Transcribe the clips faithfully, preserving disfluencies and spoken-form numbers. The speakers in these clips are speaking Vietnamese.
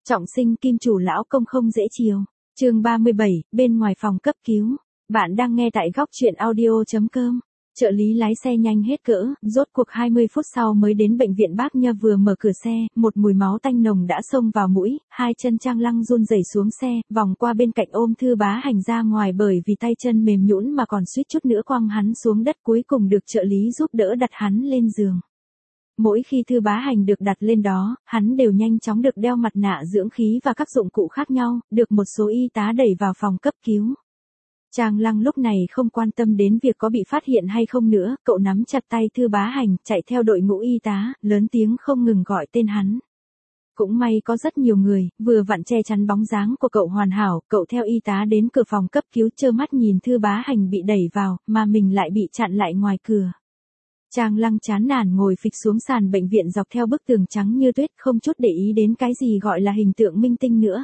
Trọng sinh kim chủ lão công không dễ chiều. Chương ba mươi bảy, bên ngoài phòng cấp cứu. Bạn đang nghe tại góc truyện audio chấm com. Trợ lý lái xe nhanh hết cỡ, rốt cuộc hai mươi phút sau mới đến bệnh viện. Bác Nha vừa mở cửa xe, một mùi máu tanh nồng đã xông vào mũi, hai chân Trang Lăng run rẩy xuống xe, vòng qua bên cạnh ôm Thư Bá Hành ra ngoài, bởi vì tay chân mềm nhũn mà còn suýt chút nữa quăng hắn xuống đất, cuối cùng được trợ lý giúp đỡ đặt hắn lên giường. Mỗi khi Thư Bá Hành được đặt lên đó, hắn đều nhanh chóng được đeo mặt nạ dưỡng khí và các dụng cụ khác nhau, được một số y tá đẩy vào phòng cấp cứu. Trang Lăng lúc này không quan tâm đến việc có bị phát hiện hay không nữa, cậu nắm chặt tay Thư Bá Hành, chạy theo đội ngũ y tá, lớn tiếng không ngừng gọi tên hắn. Cũng may có rất nhiều người, vừa vặn che chắn bóng dáng của cậu hoàn hảo, cậu theo y tá đến cửa phòng cấp cứu, trơ mắt nhìn Thư Bá Hành bị đẩy vào, mà mình lại bị chặn lại ngoài cửa. Trang Lăng chán nản ngồi phịch xuống sàn bệnh viện dọc theo bức tường trắng như tuyết, không chút để ý đến cái gì gọi là hình tượng minh tinh nữa.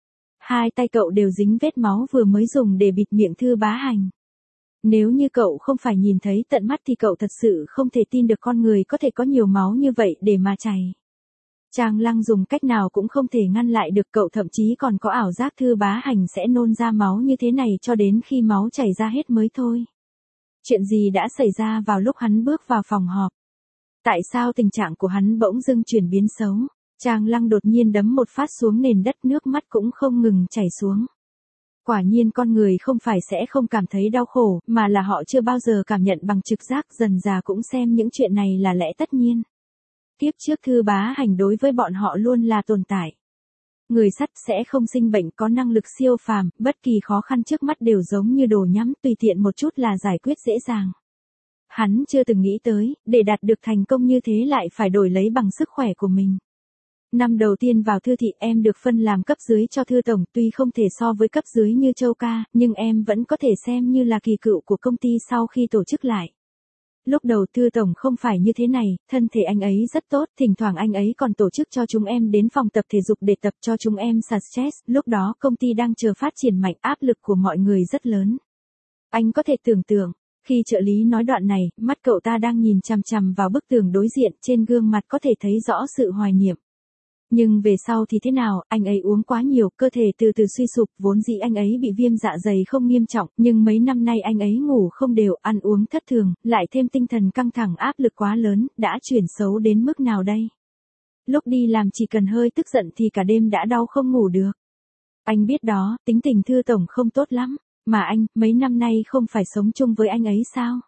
Hai tay cậu đều dính vết máu vừa mới dùng để bịt miệng Thư Bá Hành. Nếu như cậu không phải nhìn thấy tận mắt thì cậu thật sự không thể tin được con người có thể có nhiều máu như vậy để mà chảy. Trang Lăng dùng cách nào cũng không thể ngăn lại được, cậu thậm chí còn có ảo giác Thư Bá Hành sẽ nôn ra máu như thế này cho đến khi máu chảy ra hết mới thôi. Chuyện gì đã xảy ra vào lúc hắn bước vào phòng họp? Tại sao tình trạng của hắn bỗng dưng chuyển biến xấu? Trang Lăng đột nhiên đấm một phát xuống nền đất, nước mắt cũng không ngừng chảy xuống. Quả nhiên con người không phải sẽ không cảm thấy đau khổ, mà là họ chưa bao giờ cảm nhận bằng trực giác, dần dà cũng xem những chuyện này là lẽ tất nhiên. Tiếp trước Thư Bá Hành đối với bọn họ luôn là tồn tại. Người sắt sẽ không sinh bệnh, có năng lực siêu phàm, bất kỳ khó khăn trước mắt đều giống như đồ nhắm, tùy tiện một chút là giải quyết dễ dàng. Hắn chưa từng nghĩ tới, để đạt được thành công như thế lại phải đổi lấy bằng sức khỏe của mình. Năm đầu tiên vào Thư thị, em được phân làm cấp dưới cho Thư tổng, tuy không thể so với cấp dưới như Châu ca, nhưng em vẫn có thể xem như là kỳ cựu của công ty sau khi tổ chức lại. Lúc đầu Thư tổng không phải như thế này, thân thể anh ấy rất tốt, thỉnh thoảng anh ấy còn tổ chức cho chúng em đến phòng tập thể dục để tập cho chúng em xả stress, lúc đó công ty đang chờ phát triển mạnh, áp lực của mọi người rất lớn. Anh có thể tưởng tượng, khi trợ lý nói đoạn này, mắt cậu ta đang nhìn chằm chằm vào bức tường đối diện, trên gương mặt có thể thấy rõ sự hoài niệm. Nhưng về sau thì thế nào, anh ấy uống quá nhiều, cơ thể từ từ suy sụp, vốn dĩ anh ấy bị viêm dạ dày không nghiêm trọng, nhưng mấy năm nay anh ấy ngủ không đều, ăn uống thất thường, lại thêm tinh thần căng thẳng, áp lực quá lớn, đã chuyển xấu đến mức nào đây? Lúc đi làm chỉ cần hơi tức giận thì cả đêm đã đau không ngủ được. Anh biết đó, tính tình Thư tổng không tốt lắm, mà anh, mấy năm nay không phải sống chung với anh ấy sao?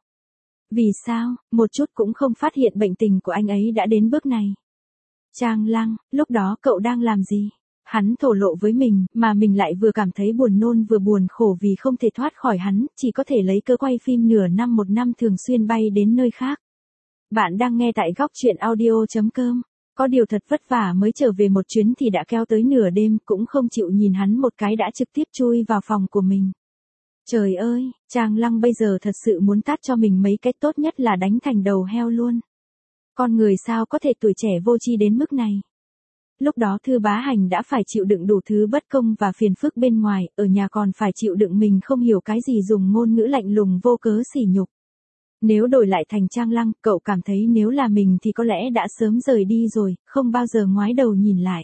Vì sao, một chút cũng không phát hiện bệnh tình của anh ấy đã đến bước này? Trang Lăng, lúc đó cậu đang làm gì? Hắn thổ lộ với mình, mà mình lại vừa cảm thấy buồn nôn vừa buồn khổ vì không thể thoát khỏi hắn, chỉ có thể lấy cớ quay phim nửa năm một năm thường xuyên bay đến nơi khác. Bạn đang nghe tại góc truyện audio chấm com. Có điều thật vất vả mới trở về một chuyến thì đã kéo tới nửa đêm, cũng không chịu nhìn hắn một cái đã trực tiếp chui vào phòng của mình. Trời ơi, Trang Lăng bây giờ thật sự muốn tát cho mình mấy cái, tốt nhất là đánh thành đầu heo luôn. Con người sao có thể tuổi trẻ vô tri đến mức này? Lúc đó Thư Bá Hành đã phải chịu đựng đủ thứ bất công và phiền phức bên ngoài, ở nhà còn phải chịu đựng mình không hiểu cái gì dùng ngôn ngữ lạnh lùng vô cớ sỉ nhục. Nếu đổi lại thành Trang Lăng, cậu cảm thấy nếu là mình thì có lẽ đã sớm rời đi rồi, không bao giờ ngoái đầu nhìn lại.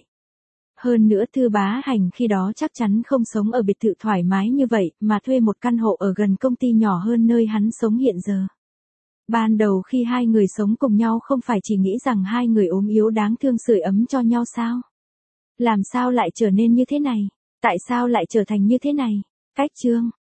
Hơn nữa Thư Bá Hành khi đó chắc chắn không sống ở biệt thự thoải mái như vậy, mà thuê một căn hộ ở gần công ty nhỏ hơn nơi hắn sống hiện giờ. Ban đầu khi hai người sống cùng nhau không phải chỉ nghĩ rằng hai người ốm yếu đáng thương sưởi ấm cho nhau sao? Làm sao lại trở nên như thế này? Tại sao lại trở thành như thế này? Cách chương